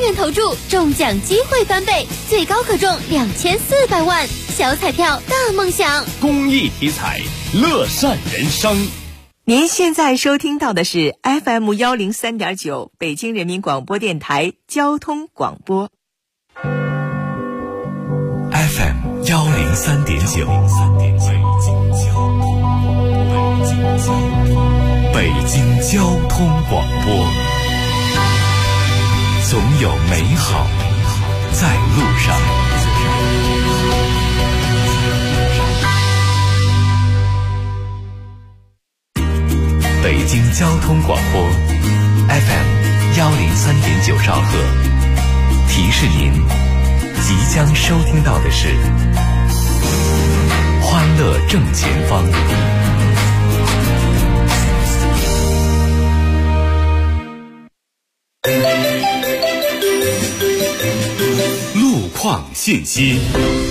元投注，中奖机会翻倍，最高可中2400万，小彩票大梦想。 公益体彩，乐善人生。 您现在收听到的是 FM103.9 北京人民广播电台交通广播。 FM103.9 北京交通广播，总有美好在路上。北京交通广播 FM103.9 兆赫，提示您即将收听到的是欢乐正前方。路况信息。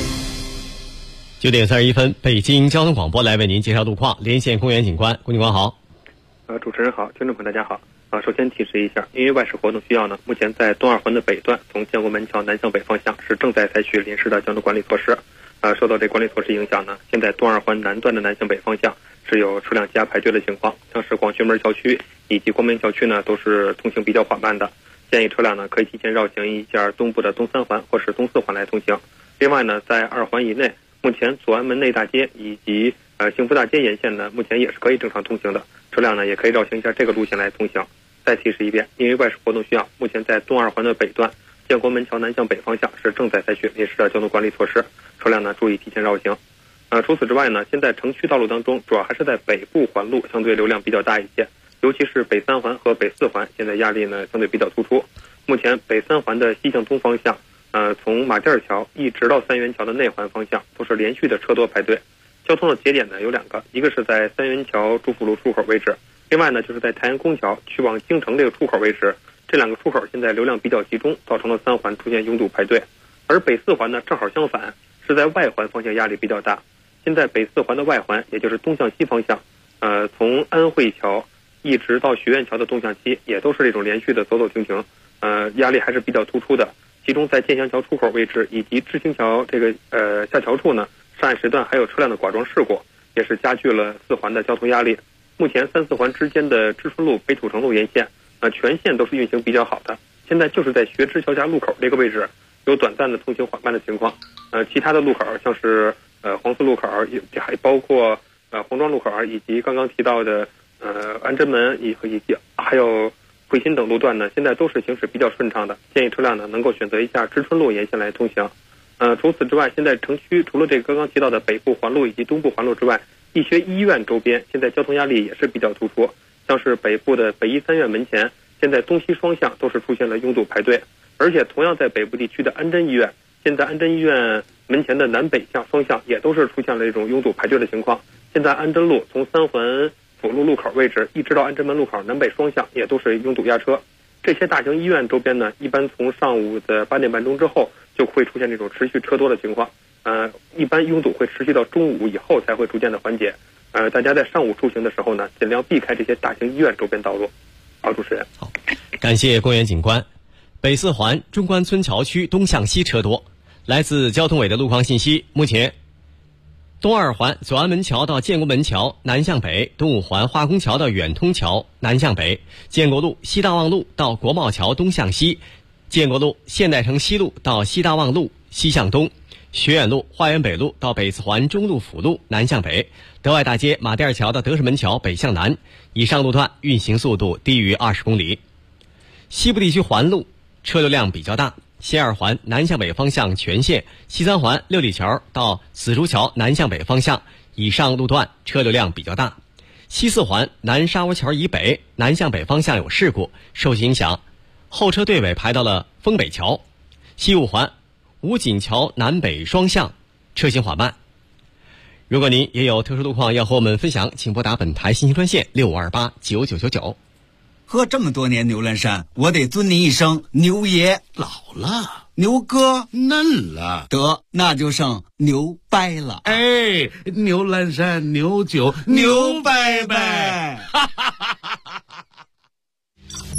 9点31分，北京交通广播来为您介绍路况。连线公园警官，龚警官好。 主持人好，听众朋友大家好。首先提示一下，因为外事活动需要呢，目前在东二环的北段，从建国门桥南向北方向是正在采取临时的交通管理措施。受到这管理措施影响呢，现在东二环南段的南向北方向是有车辆加排队的情况，像是广渠门桥区以及光明桥区呢，都是通行比较缓慢的。建议车辆呢可以提前绕行一下东部的东三环或是东四环来通行。另外呢，在二环以内，目前左安门内大街以及幸福大街沿线呢，目前也是可以正常通行的，车辆呢也可以绕行一下这个路线来通行。再提示一遍，因为外事活动需要，目前在东二环的北段，建国门桥南向北方向是正在采取临时的交通管理措施，车辆呢注意提前绕行。除此之外呢，现在城区道路当中，主要还是在北部环路相对流量比较大一些，尤其是北三环和北四环，现在压力呢相对比较突出。目前北三环的西向东方向，从马甸桥一直到三元桥的内环方向，都是连续的车多排队。交通的节点呢有两个，一个是在三元桥朱福路出口位置，另外呢就是在太阳宫桥去往京城这个出口位置，这两个出口现在流量比较集中，造成了三环出现拥堵排队。而北四环呢正好相反，是在外环方向压力比较大。现在北四环的外环，也就是东向西方向，从安慧桥一直到学院桥的东向西，也都是这种连续的走走停停，压力还是比较突出的。其中在建祥桥出口位置以及知青桥这个下桥处呢，上岸时段还有车辆的剐撞事故，也是加剧了四环的交通压力。目前三四环之间的知春路、北土城路沿线，全线都是运行比较好的。现在就是在学知桥下路口这个位置有短暂的通行缓慢的情况，其他的路口像是黄寺路口，还包括黄庄路口以及刚刚提到的安贞门以及还有汇新等路段呢，现在都是行驶比较顺畅的，建议车辆呢能够选择一下知春路沿线来通行。除此之外，现在城区除了这个刚刚提到的北部环路以及东部环路之外，一些医院周边现在交通压力也是比较突出，像是北部的北医三院门前，现在东西双向都是出现了拥堵排队，而且同样在北部地区的安贞医院，现在安贞医院门前的南北向双向也都是出现了这种拥堵排队的情况。现在安贞路从三环辅路路口位置一直到安贞门路口南北双向也都是拥堵压车。这些大型医院周边呢，一般从上午的8点半钟之后就会出现这种持续车多的情况，一般拥堵会持续到中午以后才会逐渐的缓解。大家在上午出行的时候呢，尽量避开这些大型医院周边道路。好，主持人。 好，感谢公园警官。北四环中关村桥区东向西车多。来自交通委的路况信息，目前东二环左安门桥到建国门桥南向北，东五环化工桥到远通桥南向北，建国路西大望路到国贸桥东向西，建国路现代城西路到西大望路西向东，学院路花园北路到北四环中路辅路南向北，德外大街马甸桥到德胜门桥北向南，以上路段运行速度低于20公里。西部地区环路车流量比较大，西二环南向北方向全线，西三环六里桥到紫竹桥南向北方向，以上路段车流量比较大。西四环南沙窝桥以北南向北方向有事故，受其影响，后车队尾排到了丰北桥。西五环武锦桥南北双向车行缓慢。如果您也有特殊路况要和我们分享，请拨打本台信息专线65289999。 喝这么多年牛栏山，我得尊您一声牛爷。 老了， 牛哥嫩了， 得那就剩牛掰了。 哎，牛栏山牛酒牛掰掰。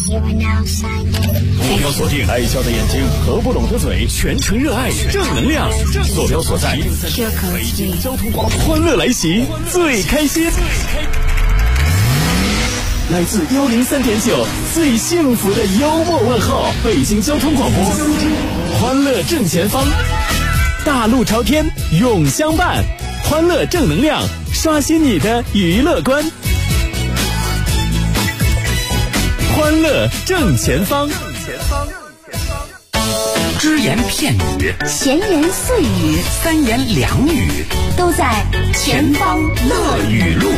坐标锁定爱笑的眼睛，合不拢的嘴，全程热爱正能量。坐标所在，北京交通广播，欢乐来袭，最开心。来自103.9，最幸福的幽默问候，北京交通广播，欢乐正前方，大路朝天，永相伴，欢乐正能量，刷新你的娱乐观。欢乐正前方， 只言片语， 闲言碎语， 三言两语， 都在前方乐语录。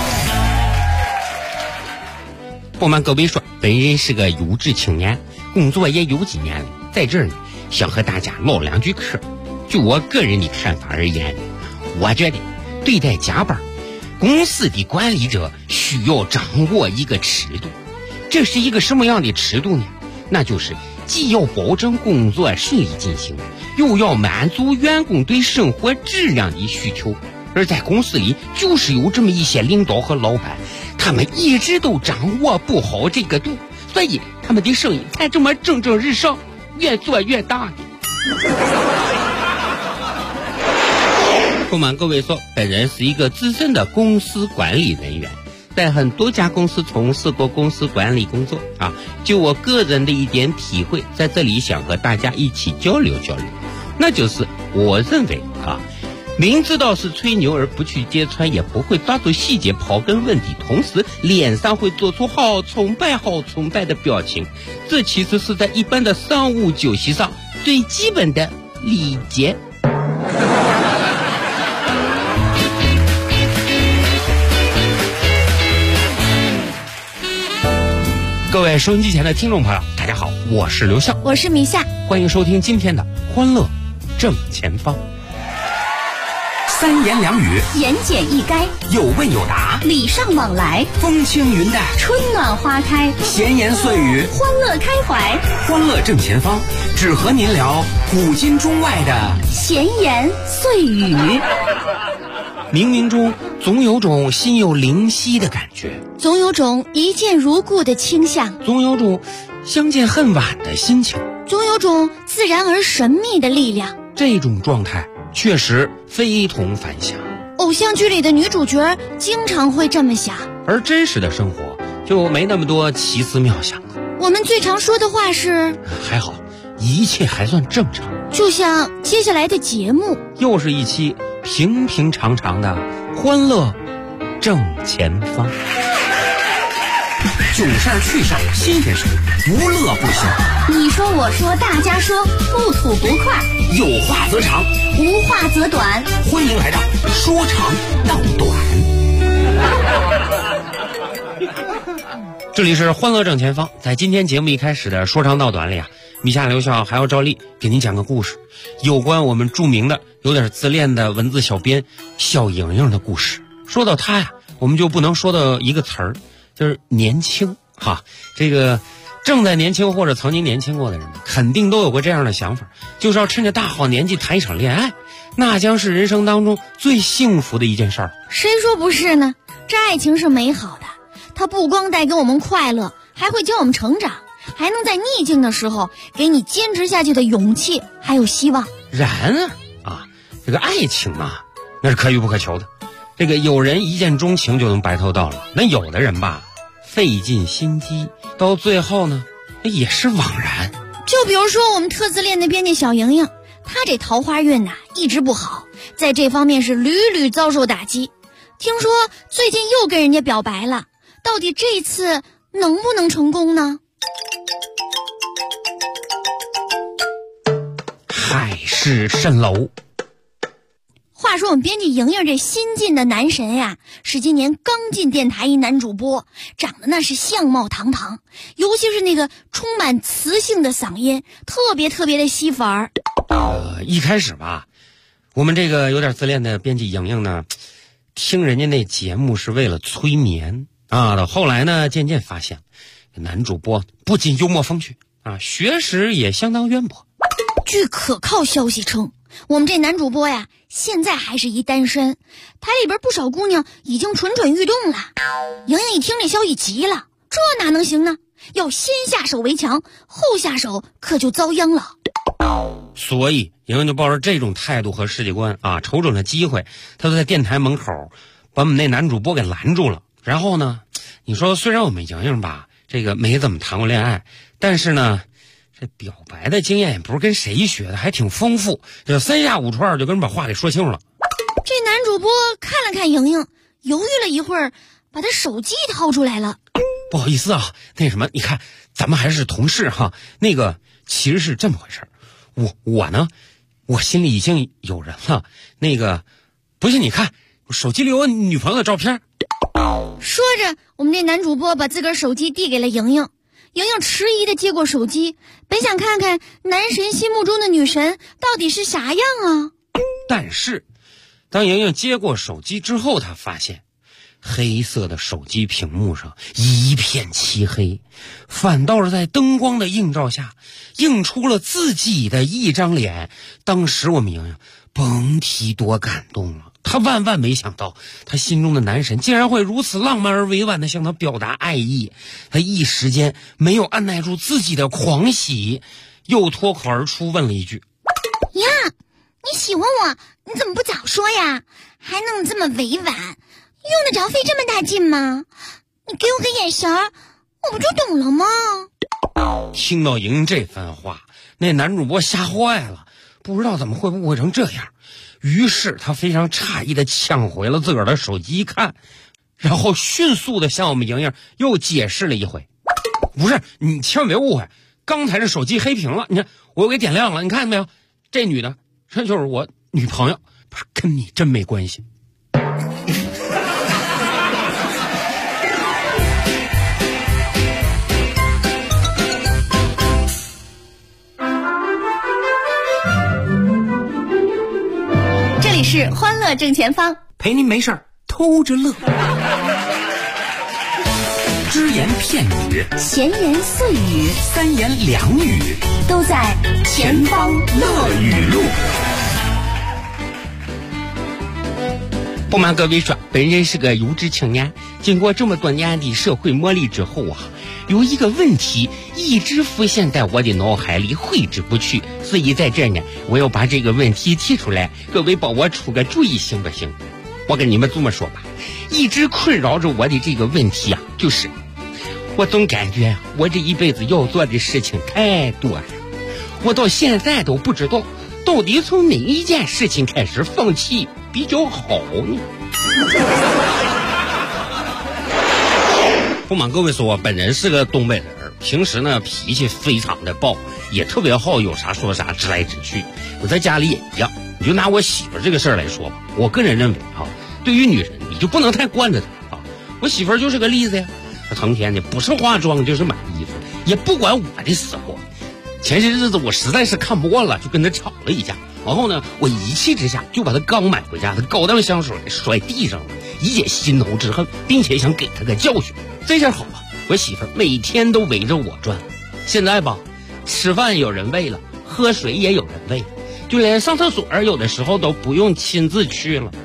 不瞒各位说，本人是个优质青年，工作也有几年了，在这儿呢，想和大家唠两句嗑。就我个人的看法而言，我觉得对待加班，公司的管理者需要掌握一个尺度。这是一个什么样的尺度呢？那就是既要保证工作顺利进行，又要满足员工对生活质量的需求。而在公司里，就是有这么一些领导和老板，他们一直都掌握不好这个度，所以他们的生意才这么蒸蒸日上，越做越大的。不瞒各位说，本人是一个资深的公司管理人员，在很多家公司从事过公司管理工作啊。就我个人的一点体会，在这里想和大家一起交流交流。那就是我认为啊，明知道是吹牛而不去揭穿，也不会抓住细节刨根问底，同时脸上会做出好崇拜的表情，这其实是在一般的商务酒席上最基本的礼节。各位收音机前的听众朋友，大家好，我是刘笑， 我是米夏， 欢迎收听今天的欢乐正前方。三言两语， 言简意赅， 有问有答， 礼尚往来， 风轻云淡， 春暖花开， 闲言碎语， 欢乐开怀， 欢乐正前方，只和您聊古今中外的闲言碎语。 冥冥中总有种心有灵犀的感觉， 总有种一见如故的倾向， 总有种相见恨晚的心情， 总有种自然而神秘的力量。 这种状态确实非同凡响。 偶像剧里的女主角经常会这么想， 而真实的生活就没那么多奇思妙想了。 我们最常说的话是还好，一切还算正常。 就像接下来的节目， 又是一期平平常常的欢乐正前方。囧事儿趣事儿新鲜事儿，无乐不休。 你说我说大家说，不吐不快， 有话则长， 无话则短。 欢迎来到说长道短。这里是欢乐正前方，在今天节目一开始的说长道短里啊，米夏刘笑还要照例给您讲个故事，有关我们著名的有点自恋的文字小编小莹莹的故事。说到她呀，我们就不能说到一个词儿，就是年轻哈。这个正在年轻或者曾经年轻过的人，肯定都有过这样的想法，就是要趁着大好年纪谈一场恋爱，那将是人生当中最幸福的一件事儿。 谁说不是呢？这爱情是美好的，它不光带给我们快乐，还会教我们成长，还能在逆境的时候给你坚持下去的勇气还有希望。 然而啊，这个爱情嘛，那是可遇不可求的。这个有人一见钟情就能白头到老，那有的人吧，费尽心机，到最后呢，也是枉然。 就比如说我们特自恋的编辑小莹莹，她这桃花运呐一直不好，在这方面是屡屡遭受打击。听说最近又跟人家表白了，到底这次能不能成功呢？ 海市蜃楼。 话说我们编辑莹莹这新进的男神呀，是今年刚进电台一男主播，长得那是相貌堂堂，尤其是那个充满磁性的嗓音，特别的吸粉儿。 一开始吧，我们这个有点自恋的编辑莹莹呢，听人家那节目是为了催眠啊。到后来呢，渐渐发现，男主播不仅幽默风趣啊，学识也相当渊博。 据可靠消息称，我们这男主播呀，现在还是一单身，台里边不少姑娘已经蠢蠢欲动了。莹莹一听这消息急了，这哪能行呢？ 要先下手为强，后下手可就遭殃了。 所以莹莹就抱着这种态度和世界观啊，瞅准了机会，他就在电台门口把我们那男主播给拦住了。然后呢，你说虽然我们莹莹吧，这个没怎么谈过恋爱，但是呢，这表白的经验也不是跟谁学的，还挺丰富，这3下5除2就跟人把话给说清楚了。 这男主播看了看莹莹，犹豫了一会儿，把他手机掏出来了。 不好意思啊，那什么，你看咱们还是同事哈。那个其实是这么回事，我呢，我心里已经有人了。那个不信你看，我手机里有我女朋友的照片。 说着，我们这男主播把自个儿手机递给了莹莹。莹莹迟疑的接过手机，本想看看男神心目中的女神到底是啥样啊。 但是当莹莹接过手机之后，她发现黑色的手机屏幕上一片漆黑，反倒是在灯光的映照下映出了自己的一张脸。当时我们莹莹甭提多感动了，她万万没想到她心中的男神竟然会如此浪漫而委婉地向她表达爱意。她一时间没有按耐住自己的狂喜，又脱口而出问了一句： 呀，你喜欢我，你怎么不早说呀？还能这么委婉，用得着费这么大劲吗？你给我个眼神儿，我不就懂了吗？ 听到莹莹这番话，那男主播吓坏了，不知道怎么会误会成这样。于是他非常诧异地抢回了自个儿的手机一看，然后迅速地向我们莹莹又解释了一回。不是，你千万别误会，刚才这手机黑屏了，你看我又给点亮了，你看见没有？这女的这就是我女朋友，跟你真没关系。 这里是欢乐正前方， 陪您没事儿偷着乐。只言片语， 闲言碎语， 三言两语， 都在前方乐语录。 不瞒各位说，本人是个有志青年，经过这么多年的社会磨砺之后啊，有一个问题一直浮现在我的脑海里，挥之不去。所以在这儿呢，我要把这个问题提出来，各位帮我出个主意行不行？我跟你们这么说吧，一直困扰着我的这个问题啊，就是我总感觉我这一辈子要做的事情太多了，我到现在都不知道到底从哪一件事情开始放弃比较好呢？不瞒各位说，我本人是个东北人，平时呢脾气非常的暴，也特别好有啥说啥，直来直去。我在家里也一样。你就拿我媳妇这个事儿来说吧，我个人认为啊，对于女人你就不能太惯着她啊。我媳妇就是个例子呀，她成天的不是化妆就是买衣服，也不管我的死活。前些日子我实在是看不惯了，就跟她吵了一架。然后呢，我一气之下就把她刚买回家的高档香水给摔地上了，以解心头之恨，并且想给她个教训。这下好了，我媳妇每天都围着我转。现在吧，吃饭有人喂了，喝水也有人喂了，就连上厕所有的时候都不用亲自去了。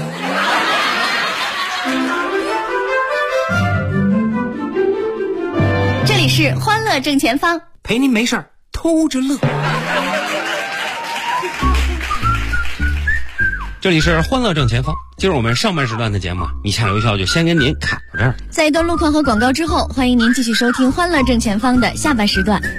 这里是欢乐正前方， 陪您没事儿偷着乐。 这里是欢乐正前方，今儿我们上半时段的节目一下留校就先跟您侃到这儿。 在一段路况和广告之后，欢迎您继续收听欢乐正前方的下半时段。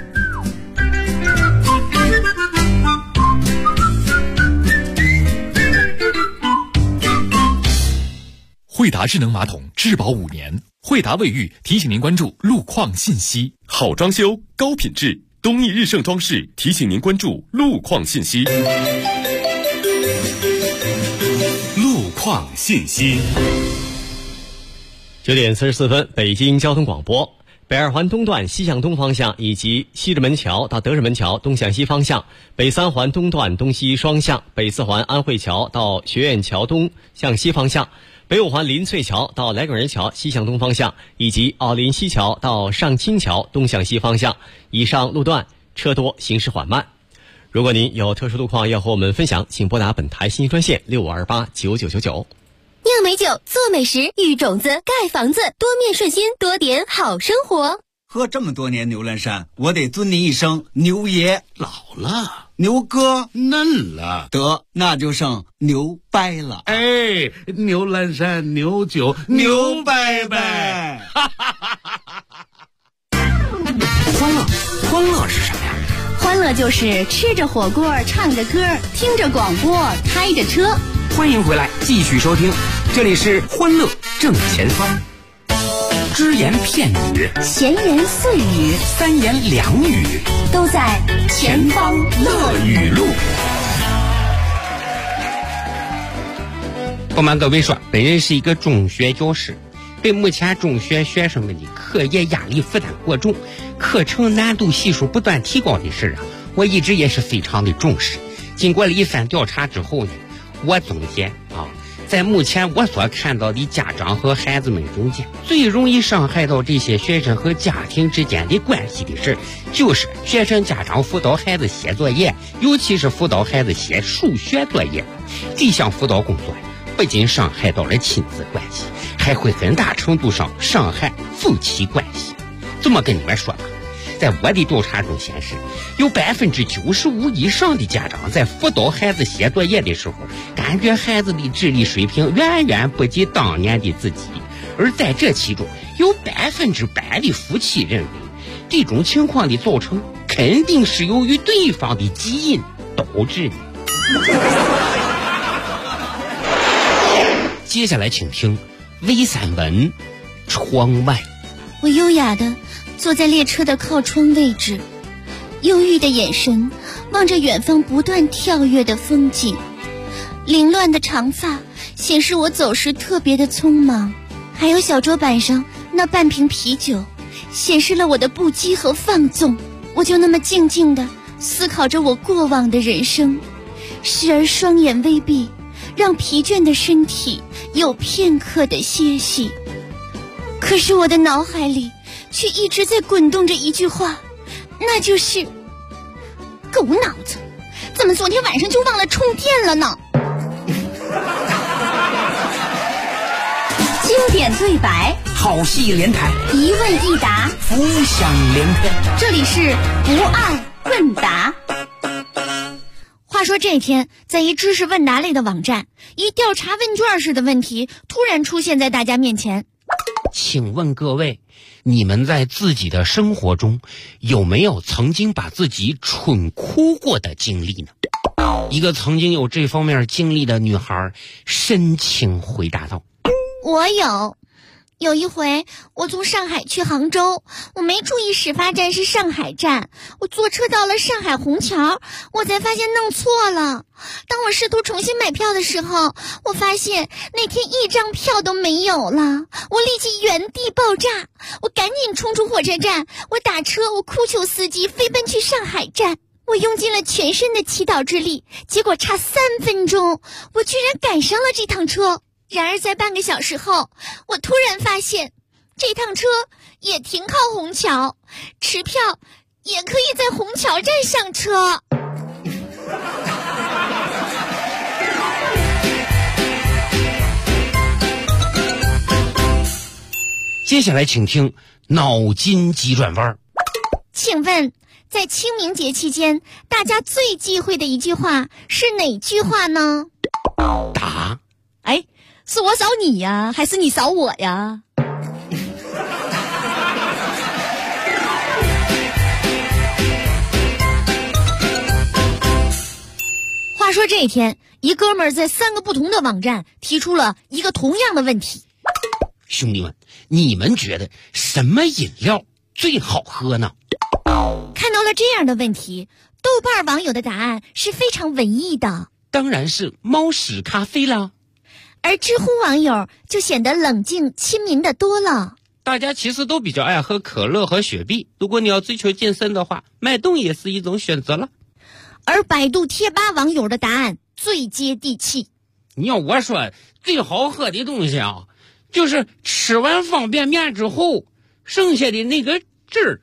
惠达智能马桶质保5年，惠达卫浴提醒您关注路况信息。好装修高品质，东义日盛装饰提醒您关注路况信息。路况信息。 9点44分，北京交通广播。北二环东段西向东方向以及西直门桥到德胜门桥东向西方向，北三环东段东西双向，北四环安慧桥到学院桥东向西方向，北五环林翠桥到来梗人桥西向东方向，以及奥林西桥到上清桥东向西方向，以上路段车多，行驶缓慢。如果您有特殊路况要和我们分享，请拨打本台信息专线65289999。 酿美酒，做美食，育种子，盖房子，多面顺心，多点好生活。 喝这么多年牛栏山，我得尊你一声牛爷。 老了， 牛哥嫩了， 得那就剩牛掰了。 哎，牛栏山牛酒牛掰掰。 欢乐是什么呀？ 欢乐就是吃着火锅，唱着歌，听着广播，开着车。 欢迎回来，继续收听，这里是欢乐正前方。只言片语， 闲言碎语， 三言两语， 都在前方乐语录。 不瞒各位说，本人是一个中学教师，对目前中学学生们的课业压力负担过重，课程难度系数不断提高的事我一直也是非常的重视。经过了一番调查之后呢，我总结在目前我所看到的家长和孩子们中间，最容易伤害到这些学生和家庭之间的关系的事，就是学生家长辅导孩子写作业，尤其是辅导孩子写数学作业。这项辅导工作不仅伤害到了亲子关系，还会很大程度上伤害夫妻关系。这么跟你们说吧，在我的调查中显示，有95%以上的家长在辅导孩子写作业的时候，感觉孩子的智力水平远远不及当年的自己。而在这其中，有100%的夫妻认为，这种情况的造成肯定是由于对方的基因导致的。接下来请听魏三文窗外。 我优雅地坐在列车的靠窗位置，忧郁的眼神望着远方不断跳跃的风景。凌乱的长发显示我走时特别的匆忙，还有小桌板上那半瓶啤酒显示了我的不羁和放纵。我就那么静静地思考着我过往的人生，时而双眼微闭，让疲倦的身体有片刻的歇息。可是我的脑海里却一直在滚动着一句话，那就是狗脑子，怎么昨天晚上就忘了充电了呢？经典对白， 好戏连台， 一问一答， 浮想联翩。 这里是不二问答。话说这天，在一知识问答类的网站，一调查问卷式的问题突然出现在大家面前。 请问各位，你们在自己的生活中有没有曾经把自己蠢哭过的经历呢？一个曾经有这方面经历的女孩深情回答道： 我有一回，我从上海去杭州，我没注意始发站是上海站，我坐车到了上海虹桥，我才发现弄错了。当我试图重新买票的时候，我发现那天一张票都没有了，我立即原地爆炸，我赶紧冲出火车站，我打车，我哭求司机飞奔去上海站。我用尽了全身的祈祷之力，结果差3分钟，我居然赶上了这趟车。然而在半个小时后，我突然发现这趟车也停靠虹桥，持票也可以在虹桥站上车。 接下来请听脑筋急转弯。 请问在清明节期间，大家最忌讳的一句话是哪句话呢？ 答： 哎，是我扫你呀，还是你扫我呀？话说这一天，一哥们儿在3个不同的网站提出了一个同样的问题。 兄弟们，你们觉得什么饮料最好喝呢？ 看到了这样的问题，豆瓣网友的答案是非常文艺的， 当然是猫屎咖啡啦。 而知乎网友就显得冷静亲民的多了。 大家其实都比较爱喝可乐和雪碧，如果你要追求健身的话，脉动也是一种选择了。 而百度贴吧网友的答案最接地气。 你要我说，最好喝的东西啊，就是吃完方便面之后剩下的那个汁儿。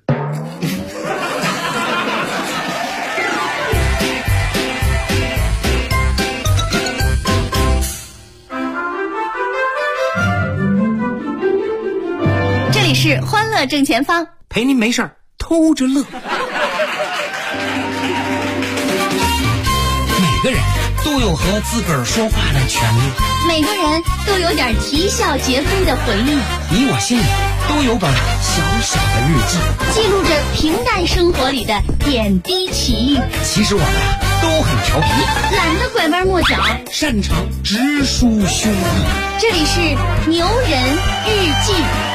这里是欢乐正前方， 陪您没事儿偷着乐。每个人都有和自个儿说话的权利， 每个人都有点啼笑皆非的回忆。 你我心里都有本小小的日记， 记录着平淡生活里的点滴奇遇。 其实我们都很调皮， 懒得拐弯抹角， 擅长直抒胸臆。 这里是牛人日记。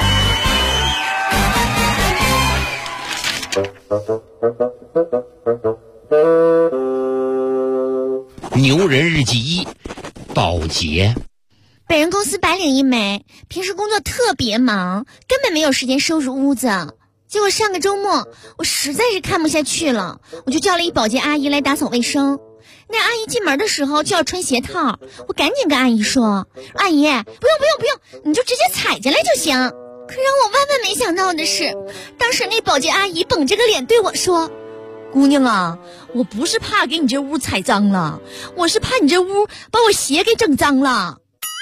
牛人日记1，保洁。 本人公司白领一枚，平时工作特别忙，根本没有时间收拾屋子。结果上个周末，我实在是看不下去了，我就叫了一保洁阿姨来打扫卫生。那阿姨进门的时候就要穿鞋套，我赶紧跟阿姨说：“阿姨，不用，你就直接踩进来就行。”可让我万万没想到的是，当时那保洁阿姨绷着个脸对我说：“姑娘啊，我不是怕给你这屋踩脏了，我是怕你这屋把我鞋给整脏了。”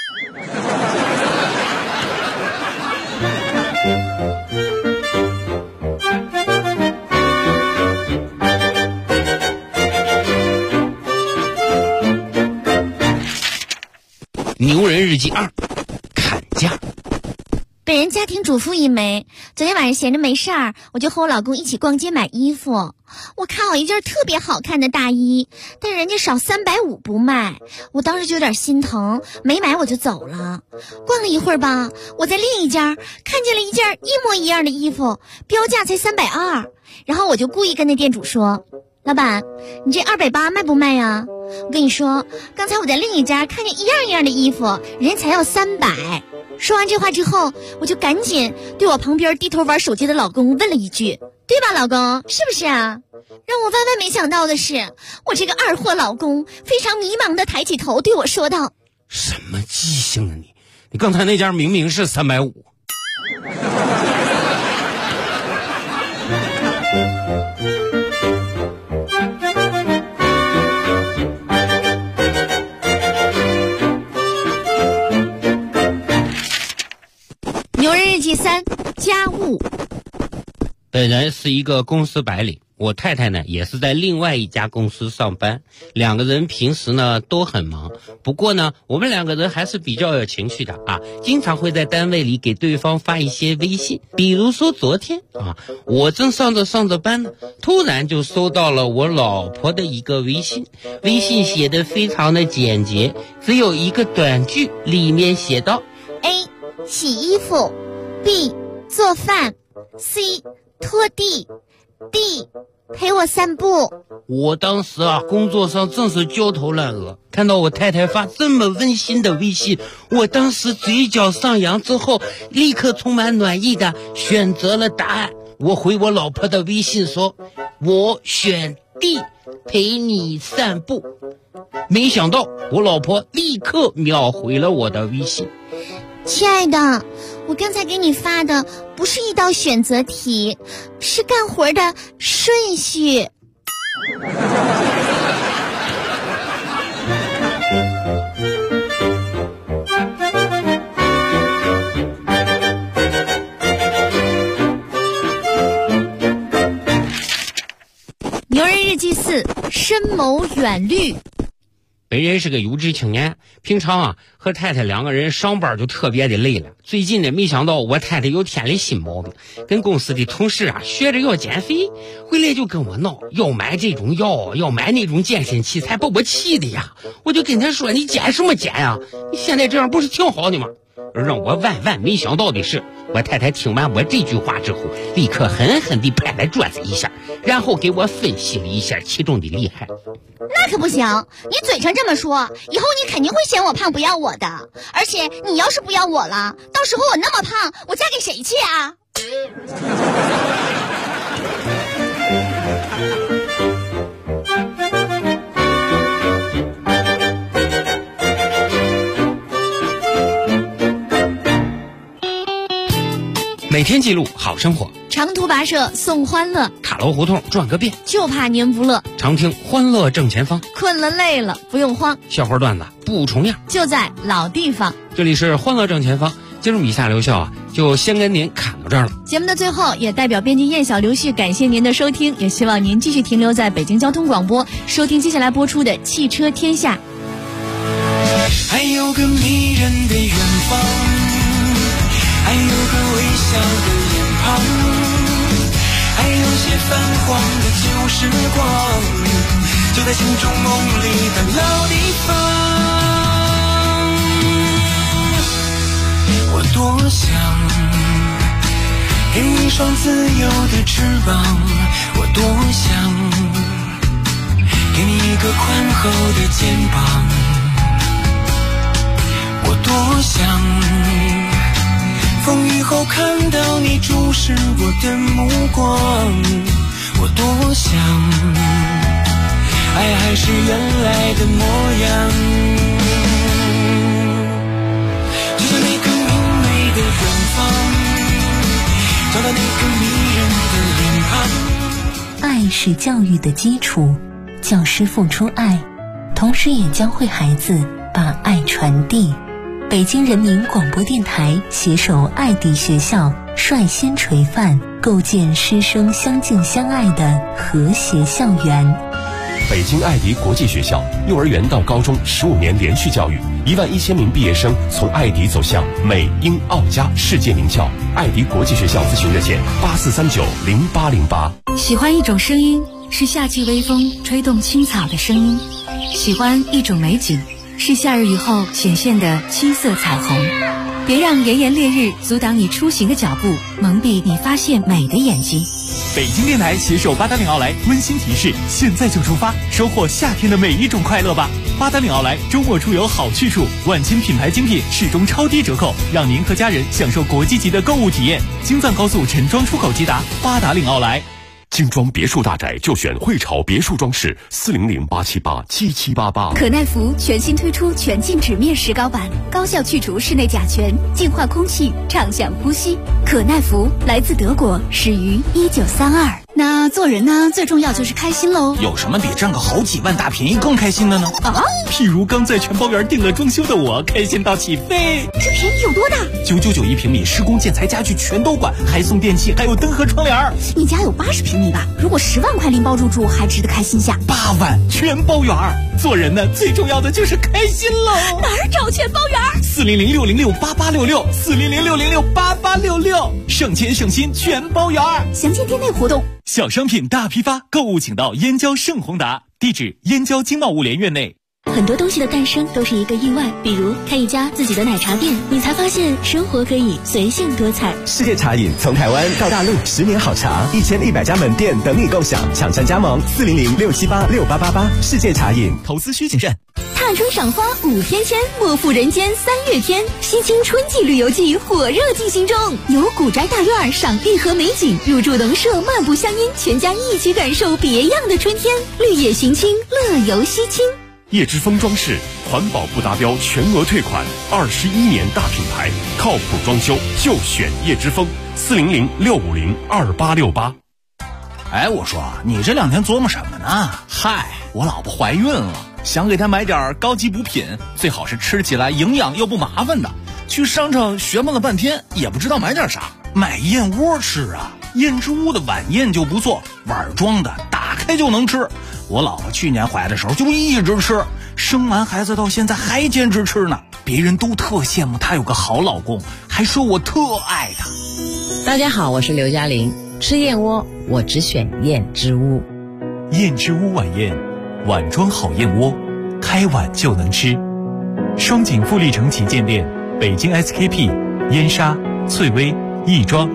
牛人日记2，砍价。 本人家庭主妇一枚，昨天晚上闲着没事儿，我就和我老公一起逛街买衣服。我看好一件特别好看的大衣，但人家少350不卖，我当时就有点心疼，没买我就走了。逛了一会儿吧，我在另一家看见了一件一模一样的衣服，标价才320，然后我就故意跟那店主说：“老板，你这280卖不卖呀？我跟你说，刚才我在另一家看见一样的衣服，人家才要300。”说完这话之后，我就赶紧对我旁边低头玩手机的老公问了一句：“对吧，老公？是不是啊？”让我万万没想到的是，我这个二货老公非常迷茫的抬起头对我说道：“ 什么记性啊你？你刚才那家明明是350。” 牛人日记3，家务。 本人是一个公司白领，我太太呢也是在另外一家公司上班，两个人平时呢都很忙，不过呢我们两个人还是比较有情绪的啊，经常会在单位里给对方发一些微信。比如说昨天啊，我正上着班呢，突然就收到了我老婆的一个微信，微信写的非常的简洁，只有一个短句，里面写道 A. 洗衣服 B. 做饭 C. 拖地 D. 陪我散步。 我当时啊，工作上正是焦头烂额，看到我太太发这么温馨的微信，我当时嘴角上扬之后，立刻充满暖意的选择了答案。我回我老婆的微信说：“我选 D， 陪你散步。”没想到我老婆立刻秒回了我的微信：“ 亲爱的，我刚才给你发的不是一道选择题，是干活的顺序。”牛人日记4，深谋远虑。 本人是个有志青年，平常啊和太太两个人上班就特别的累了。最近呢，没想到我太太又添了新毛病，跟公司的同事啊学着要减肥，回来就跟我闹，要买这种药，要买那种健身器材，把我气的呀！我就跟他说：“你减什么减呀？你现在这样不是挺好的吗？”而让我万万没想到的是，我太太听完我这句话之后，立刻狠狠地拍了桌子一下，然后给我分析了一下其中的厉害。 那可不行，你嘴上这么说，以后你肯定会嫌我胖不要我的。而且你要是不要我了，到时候我那么胖，我嫁给谁去啊？ 每天记录好生活， 长途跋涉送欢乐， 塔楼胡同转个遍， 就怕您不乐。 常听欢乐正前方， 困了累了不用慌， 笑话段子不重样， 就在老地方。 这里是欢乐正前方，今儿以下留校啊，就先跟您侃到这儿。 这儿了。 节目的最后，也代表编辑燕小、刘旭感谢您的收听，也希望您继续停留在北京交通广播，收听接下来播出的《汽车天下》。 还有个迷人的远方，还有个微笑的脸庞，还有些泛黄的旧时光，就在心中梦里的老地方。我多想给你一双自由的翅膀，我多想给你一个宽厚的肩膀，我多想风雨后看到你注视我的目光，我多想爱还是原来的模样，就在那个明媚的远方，找到那个迷人的脸庞。 爱是教育的基础，教师付出爱，同时也教会孩子把爱传递。北京人民广播电台携手爱迪学校，率先垂范，构建师生相敬相爱的和谐校园。 北京爱迪国际学校幼儿园到高中15年连续教育，11000名毕业生从爱迪走向美英澳加世界名校。爱迪国际学校咨询热线84390808。 喜欢一种声音，是夏季微风吹动青草的声音；喜欢一种美景，是夏日雨后显现的七色彩虹。别让炎炎烈日阻挡你出行的脚步，蒙蔽你发现美的眼睛。 北京电台携手八达岭奥莱温馨提示：现在就出发，收获夏天的每一种快乐吧！八达岭奥莱周末出游好去处，万千品牌精品始终超低折扣，让您和家人享受国际级的购物体验。京藏高速陈庄出口直达八达岭奥莱。 精装别墅大宅就选汇潮别墅装饰，400-878-7788。 可耐福全新推出全静止面石膏板，高效去除室内甲醛，净化空气，畅享呼吸。可耐福来自德国，始于1932。 那做人呢，最重要就是开心喽。 有什么比占个好几万大便宜更开心的呢？譬如刚在全包园订了装修的我，开心到起飞。 这便宜有多大 ？999平米，施工建材家具全都管，还送电器，还有灯和窗帘。 你家有80平米吧？如果10万块拎包入住，还值得开心下。 8万全包园。做人呢，最重要的就是开心喽。 哪儿找全包园 ？400-606-8866，400-606-8866，省钱省心全包园。 详见店内活动。 小商品大批发，购物请到燕郊盛宏达，地址燕郊经贸物联院内。 很多东西的诞生都是一个意外，比如开一家自己的奶茶店，你才发现生活可以随性多彩。 世界茶饮从台湾到大陆，10年好茶，1100家门店等你共享，抢占加盟400-678-6888。世界茶饮， 投资需谨慎。 踏春赏花5天签，莫负人间3月天。西青春季旅游季火热进行中，游古宅大院，赏碧河美景，入住农舍，漫步乡音，全家一起感受别样的春天。绿野寻亲，乐游西青。 叶之峰装饰，环保不达标全额退款，21年大品牌，靠谱装修就选叶之峰，400-650-2868。 哎，我说你这2天琢磨什么呢？嗨，我老婆怀孕了，想给她买点高级补品，最好是吃起来营养又不麻烦的。去商场询问了半天，也不知道买点啥。买燕窝吃啊，燕之屋的晚宴就不错，碗装的，打开就能吃。我老婆去年怀的时候就一直吃，生完孩子到现在还坚持吃呢。别人都特羡慕她有个好老公，还说我特爱她。 大家好，我是刘嘉玲。吃燕窝我只选燕之屋。 燕之屋晚宴，碗装好燕窝，开碗就能吃。双井富力城旗舰店，北京 SKP、燕莎、翠微、亦庄。